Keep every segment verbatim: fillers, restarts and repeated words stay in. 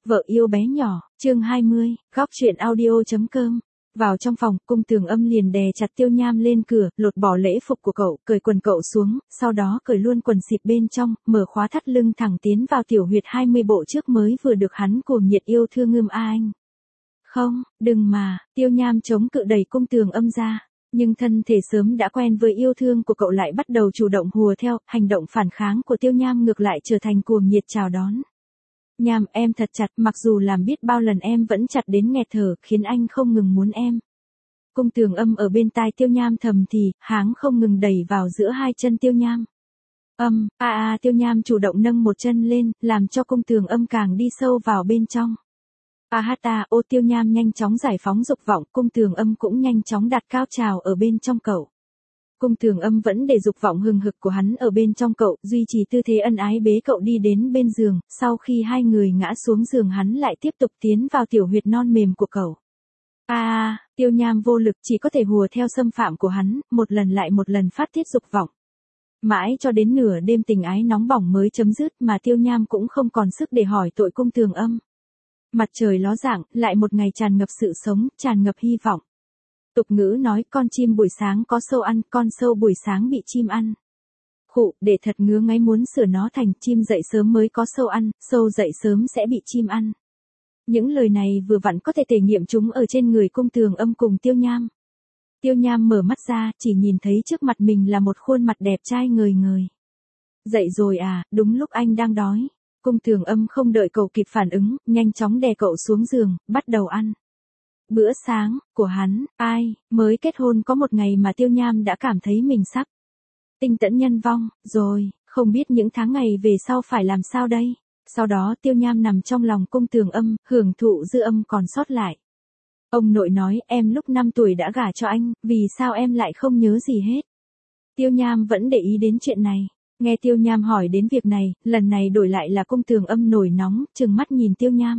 Vợ yêu bé nhỏ, chương hai mươi, góc truyện audio.com. Vào trong phòng, Cung Tường Âm liền đè chặt Tiêu Nham lên cửa, lột bỏ lễ phục của cậu, cởi quần cậu xuống, sau đó cởi luôn quần xịp bên trong, mở khóa thắt lưng thẳng tiến vào tiểu huyệt hai mươi bộ trước mới vừa được hắn cuồng nhiệt yêu thương ưm a anh. Không, đừng mà, Tiêu Nham chống cự đẩy Cung Tường Âm ra. Nhưng thân thể sớm đã quen với yêu thương của cậu lại bắt đầu chủ động hùa theo, hành động phản kháng của Tiêu Nham ngược lại trở thành cuồng nhiệt chào đón. Nham, em thật chặt, mặc dù làm biết bao lần em vẫn chặt đến nghẹt thở, khiến anh không ngừng muốn em. Cung Tường Âm ở bên tai Tiêu Nham thầm thì, háng không ngừng đẩy vào giữa hai chân Tiêu Nham. Âm, a a Tiêu Nham chủ động nâng một chân lên, làm cho Cung Tường Âm càng đi sâu vào bên trong. A hát ta, ô Tiêu Nham nhanh chóng giải phóng dục vọng, Cung Tường Âm cũng nhanh chóng đặt cao trào ở bên trong cậu. Cung Tường Âm vẫn để dục vọng hừng hực của hắn ở bên trong cậu, duy trì tư thế ân ái bế cậu đi đến bên giường, sau khi hai người ngã xuống giường hắn lại tiếp tục tiến vào tiểu huyệt non mềm của cậu. A a, Tiêu Nham vô lực chỉ có thể hùa theo xâm phạm của hắn, một lần lại một lần phát tiết dục vọng. Mãi cho đến nửa đêm tình ái nóng bỏng mới chấm dứt mà Tiêu Nham cũng không còn sức để hỏi tội Cung Tường Âm. Mặt trời ló dạng, lại một ngày tràn ngập sự sống, tràn ngập hy vọng. Tục ngữ nói con chim buổi sáng có sâu ăn, con sâu buổi sáng bị chim ăn. Khụ, để thật ngứa ngáy muốn sửa nó thành chim dậy sớm mới có sâu ăn, sâu dậy sớm sẽ bị chim ăn. Những lời này vừa vặn có thể thể nghiệm chúng ở trên người Cung Tường Âm cùng Tiêu Nham. Tiêu Nham mở mắt ra, chỉ nhìn thấy trước mặt mình là một khuôn mặt đẹp trai ngời ngời. Dậy rồi à, đúng lúc anh đang đói. Cung Tường Âm không đợi cậu kịp phản ứng, nhanh chóng đè cậu xuống giường, bắt đầu ăn. Bữa sáng của hắn, ai, mới kết hôn có một ngày mà Tiêu Nham đã cảm thấy mình sắp tinh tẫn nhân vong, rồi, không biết những tháng ngày về sau phải làm sao đây. Sau đó Tiêu Nham nằm trong lòng Cung Tường Âm, hưởng thụ dư âm còn sót lại. Ông nội nói em lúc năm tuổi đã gả cho anh, vì sao em lại không nhớ gì hết. Tiêu Nham vẫn để ý đến chuyện này. Nghe Tiêu Nham hỏi đến việc này, lần này đổi lại là Cung Tường Âm nổi nóng, trừng mắt nhìn Tiêu Nham.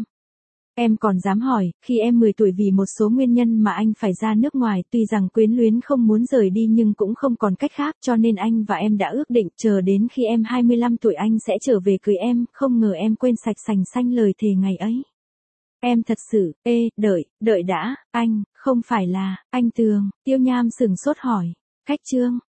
Em còn dám hỏi, khi em mười tuổi vì một số nguyên nhân mà anh phải ra nước ngoài, tuy rằng quyến luyến không muốn rời đi nhưng cũng không còn cách khác, cho nên anh và em đã ước định chờ đến khi em hai mươi lăm tuổi anh sẽ trở về cưới em, không ngờ em quên sạch sành xanh lời thề ngày ấy. Em thật sự, ê, đợi, đợi đã, anh, không phải là, anh Tường, Tiêu Nham sửng sốt hỏi, cách chương,